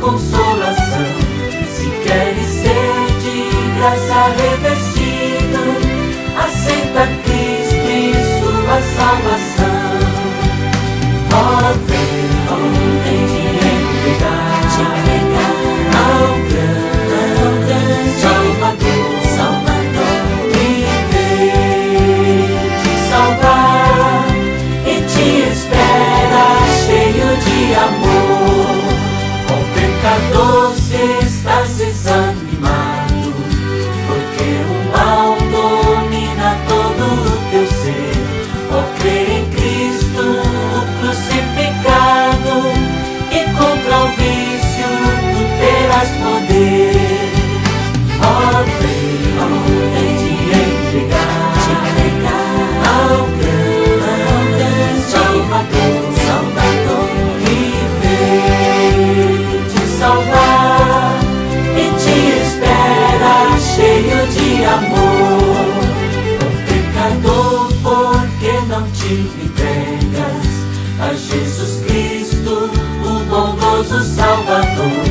consolação. Se queres ser de graça revestido, aceita Cristo e sua salvação. Ó, vem te entregar ao grande Salvador, que veio te salvar e te espera cheio de amor. Ó pecador, se estás desanimado, porque o mal domina todo o teu ser. Ó, crê em Cristo, o crucificado, e contra o vício tu terás poder. Ó, vem te entregar ao grande Salvador, que veio te salvar e te espera cheio de amor. Ó pecador, por que não te entregas a Jesus Cristo, o bondoso Salvador?